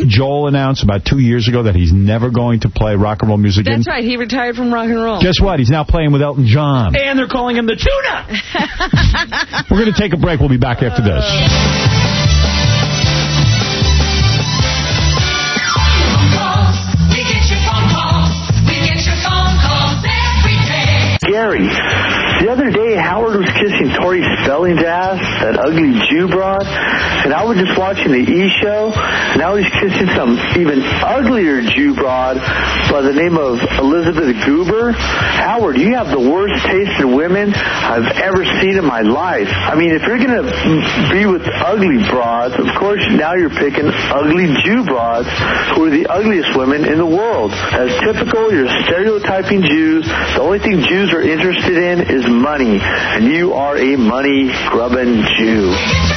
Joel announced about 2 years ago that he's never going to play rock and roll music again? That's right. He retired from rock and roll. Guess what? He's now playing with Elton John. And they're calling him the Tuna. We're going to take a break. We'll be back after this. Gary, the other day Howard was kissing Tori Spelling's ass, that ugly Jew broad, and I was just watching the E! Show, and now he's kissing some even uglier Jew broad by the name of Elizabeth Goober. Howard, you have the worst taste in women I've ever seen in my life. I mean, if you're going to be with ugly broads, of course now you're picking ugly Jew broads, who are the ugliest women in the world. As typical, you're stereotyping Jews. The only thing Jews are interested in is money, and you are a money-grubbing Jew.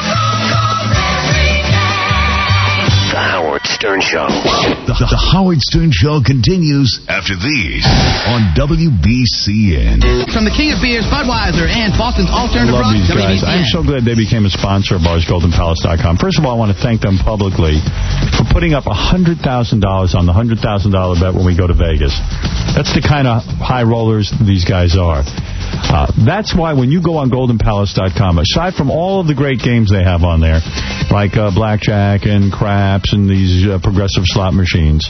The Howard Stern Show. The Howard Stern Show continues after these on WBCN. From the king of beers, Budweiser, and Boston's alternative rock, these guys. WBCN. I'm so glad they became a sponsor of ours, GoldenPalace.com. First of all, I want to thank them publicly for putting up $100,000 on the $100,000 bet when we go to Vegas. That's the kind of high rollers these guys are. That's why when you go on GoldenPalace.com, aside from all of the great games they have on there, like blackjack and craps and these progressive slot machines,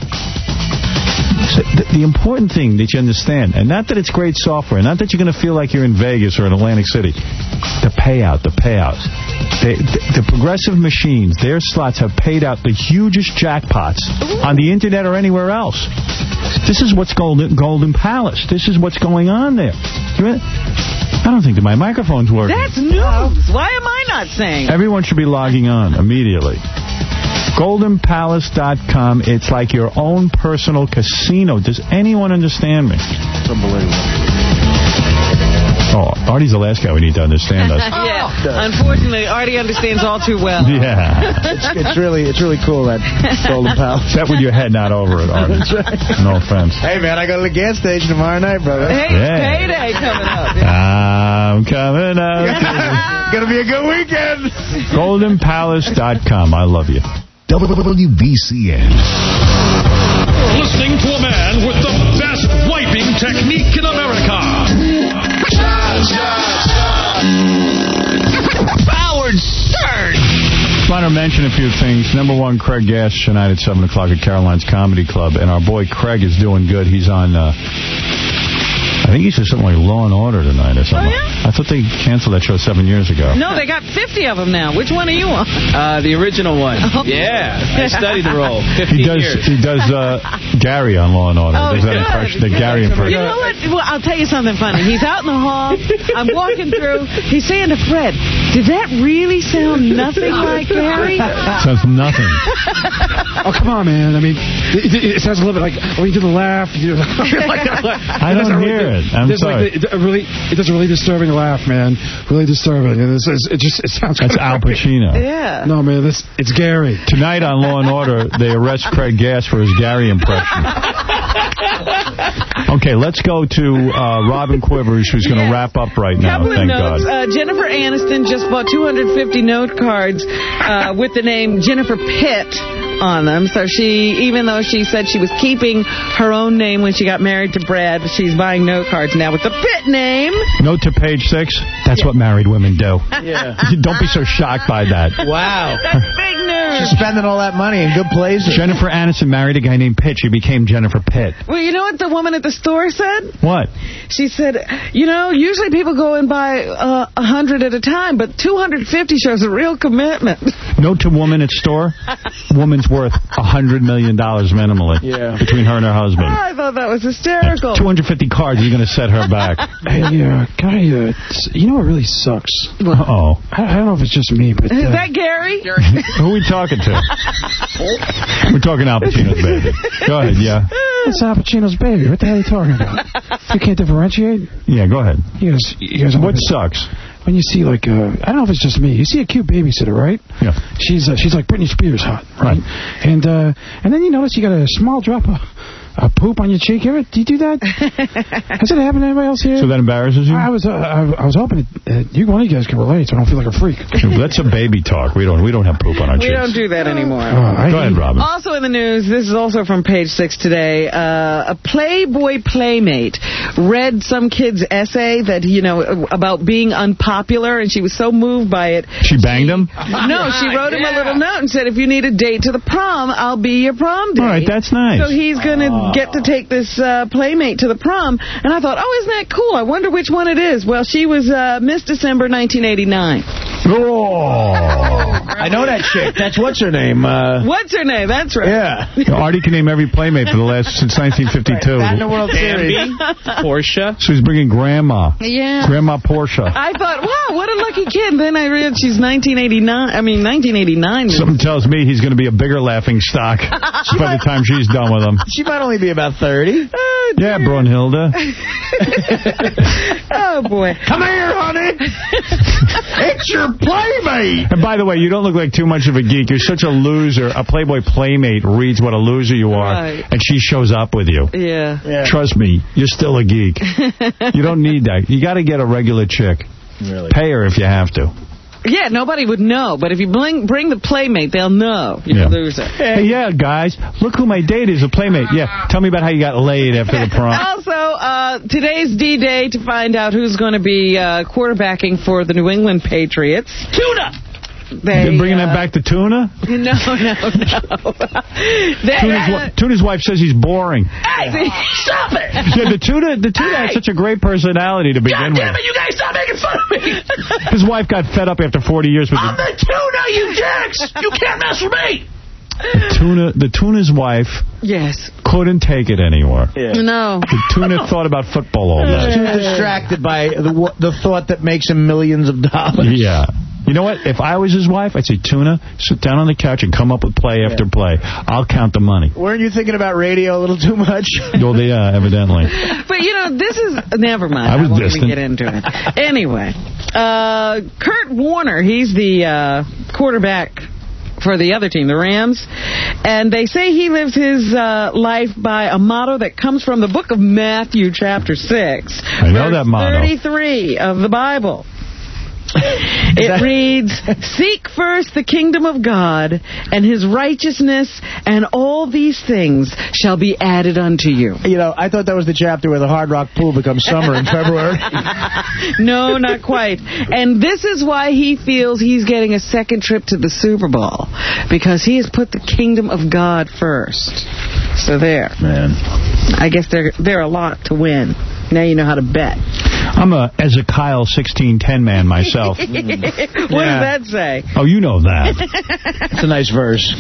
the important thing that you understand, and not that it's great software, not that you're going to feel like you're in Vegas or in Atlantic City, the payouts. The progressive machines, their slots have paid out the hugest jackpots on the internet or anywhere else. This is what's Golden Palace. This is what's going on there. I don't think that my microphone's working. That's news. Why am I not saying? Everyone should be logging on immediately. GoldenPalace.com. It's like your own personal casino. Does anyone understand me? It's unbelievable. Oh, Artie's the last guy we need to understand us. Yeah. Unfortunately, Artie understands all too well. Yeah. It's really cool, that Golden Palace. Is that with your head not over it, Artie? That's right. No offense. Hey, man, I go to the gas station tomorrow night, brother. Hey, it's payday coming up. I'm coming up. Gonna be a good weekend. GoldenPalace.com. I love you. WBCN. Listening to a man with the best wiping technique in America. Howard Stern. Just want to mention a few things. Number one, Craig Gass tonight at 7 o'clock at Caroline's Comedy Club. And our boy Craig is doing good. He's on... I think he said something like Law and Order tonight or something. Oh, yeah? I thought they canceled that show 7 years ago. No, they got 50 of them now. Which one are you on? The original one. Oh. Yeah, I studied the role. 50 He does Gary on Law and Order. Oh, There's that impression, the Gary impression. You know what? Well, I'll tell you something funny. He's out in the hall. I'm walking through. He's saying to Fred, did that really sound nothing like Gary? Sounds nothing. Oh, come on, man. I mean, it sounds a little bit like, when you do the laugh. You do I don't hear it. I'm sorry. It does a really disturbing laugh, man. Really disturbing. And it sounds That's Al Pacino. Yeah. No, man, it's Gary. Tonight on Law and Order, they arrest Craig Gass for his Gary impression. Okay, let's go to Robin Quivers, who's going to wrap up right now. Couple Thank of notes. God. Jennifer Aniston just bought 250 note cards with the name Jennifer Pitt on them. So even though she said she was keeping her own name when she got married to Brad, she's buying note cards now with the Pitt name. Note to page 6. That's what married women do. Yeah. Don't be so shocked by that. Wow. That's big news. She's spending all that money in good places. Jennifer Aniston married a guy named Pitt. She became Jennifer Pitt. Well, you know what the woman at the store said? What? She said, usually people go and buy 100 at a time, but 250 shows a real commitment. Note to woman at store. Woman's worth $100 million minimally. Yeah. Between her and her husband. Oh, I thought that was hysterical. 250 cards. You're going to set her back. Hey, guy, you know what really sucks? Uh-oh. I don't know if it's just me, but... Is that Gary? Who are we talking to? We're talking Al Pacino's baby. Go ahead, yeah. It's Al Pacino's baby. What the hell are you talking about? You can't differentiate? Yeah, go ahead. You guys what sucks? When you see, like, I don't know if it's just me. You see a cute babysitter, right? Yeah. She's like Britney Spears hot, right? And then you notice you got a small drop of poop on your cheek. Do you do that? Has it happened to anybody else here? So that embarrasses you? I was hoping one of you guys could relate, so I don't feel like a freak. That's a baby talk. We don't have poop on our cheeks. We don't do that anymore. Go ahead, Robin. Also in the news, this is also from Page 6 today, a Playboy playmate read some kid's essay that, about being unpopular, and she was so moved by it. She banged him? No, she wrote him a little note and said, if you need a date to the prom, I'll be your prom date. All right, that's nice. So he's going to get to take this playmate to the prom. And I thought, isn't that cool? I wonder which one it is. Well, she was Miss December 1989. Oh. I know that chick. That's what's her name. What's her name? That's right. Yeah. Artie can name every playmate since 1952. That in the World Series. Portia. So he's bringing Grandma. Yeah. Grandma Portia. I thought, wow, what a lucky kid. Then I read she's 1989. Something tells me he's going to be a bigger laughing stock by the time she's done with him. She might only be about 30. Yeah, Brunhilde. Oh, boy. Come here, honey. It's your playmate. And by the way, you don't look like too much of a geek. You're such a loser. A Playboy playmate reads what a loser you are, and she shows up with you. Yeah. Trust me, you're still a geek. You don't need that. You got to get a regular chick. Really? Pay her if you have to. Yeah, nobody would know, but if you bring the playmate, they'll know you're a loser. Hey, yeah, guys, look who my date is, a playmate. Yeah, tell me about how you got laid after the prom. Also, today's D-Day to find out who's going to be quarterbacking for the New England Patriots. Tuna! They're bringing that back to Tuna? No. Tuna's wife says he's boring. Hey, stop it! Yeah, the Tuna has such a great personality to begin with. God damn it, you guys stop making fun of me! His wife got fed up after 40 years with I'm the Tuna, you dicks! You can't mess with me! The Tuna's wife couldn't take it anymore. Yeah. No. The Tuna thought about football all day. Too distracted by the thought that makes him millions of dollars. Yeah. You know what? If I was his wife, I'd say, Tuna, sit down on the couch and come up with play after play. I'll count the money. Weren't you thinking about radio a little too much? Well, yeah, evidently. But, this is... Never mind. I was won't distant. even get into it. Anyway, Kurt Warner, he's the quarterback for the other team, the Rams. And they say he lives his life by a motto that comes from the book of Matthew, chapter 6. I know that motto. 33 of the Bible. It reads, seek first the kingdom of God and his righteousness, and all these things shall be added unto you. I thought that was the chapter where the Hard Rock pool becomes summer in February. No, not quite. And this is why he feels he's getting a second trip to the Super Bowl, because he has put the kingdom of God first. So there. Man. I guess they're a lot to win. Now you know how to bet. I'm a Ezekiel 16:10 man myself. What does that say? Oh, you know that. It's a nice verse.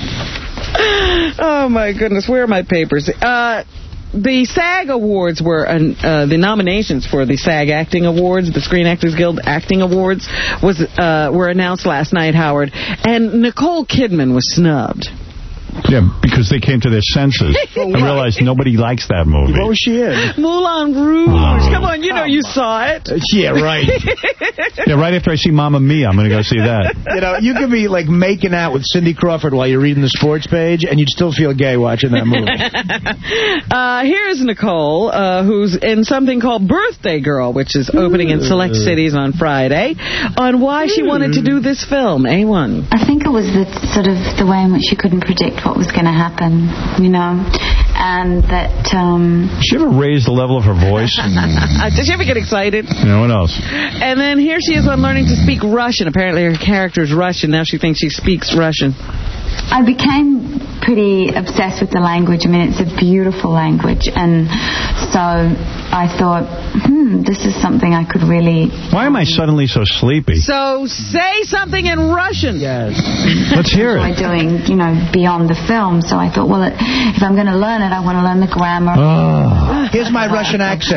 Oh, my goodness. Where are my papers? The SAG Awards were, the nominations for the SAG Acting Awards, the Screen Actors Guild Acting Awards, were announced last night, Howard. And Nicole Kidman was snubbed. Yeah, because they came to their senses and realized nobody likes that movie. What was she in? Moulin Rouge. Come on, you saw it. Yeah, right. Yeah, right after I see Mamma Mia, I'm going to go see that. You could be like making out with Cindy Crawford while you're reading the sports page, and you'd still feel gay watching that movie. Here's Nicole, who's in something called Birthday Girl, which is opening in select cities on Friday, on why she wanted to do this film. A1. I think it was the way in which she couldn't predict what was going to happen, and that... Did she ever raise the level of her voice? Did she ever get excited? No one else. And then here she is on learning to speak Russian. Apparently her character is Russian. Now she thinks she speaks Russian. I became pretty obsessed with the language. I mean, it's a beautiful language. And so I thought, this is something I could really... Why am I suddenly so sleepy? So say something in Russian. Yes. Let's hear it. Doing, beyond the film. So I thought, well, if I'm going to learn it, I want to learn the grammar. Oh. Here's my Russian accent.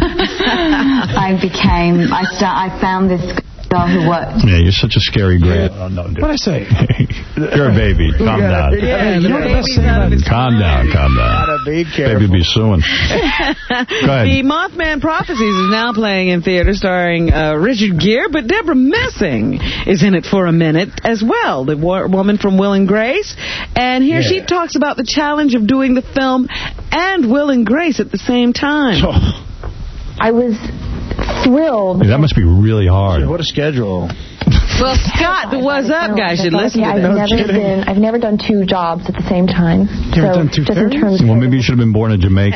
I found this... who worked. Yeah, you're such a scary grad. What'd I say? You're a baby. Calm down. Yeah, you know what the best thing about it? Calm down. Be careful. Baby be suing. Go ahead. The Mothman Prophecies is now playing in theater starring Richard Gere, but Deborah Messing is in it for a minute as well, the woman from Will and Grace. And here she talks about the challenge of doing the film and Will and Grace at the same time. I was thrilled. That must be really hard. What a schedule. Well, Scott, the What's Up guy should listen to this. I've never done two jobs at the same time. You ever done two just in terms Well, maybe you should have been born in Jamaica.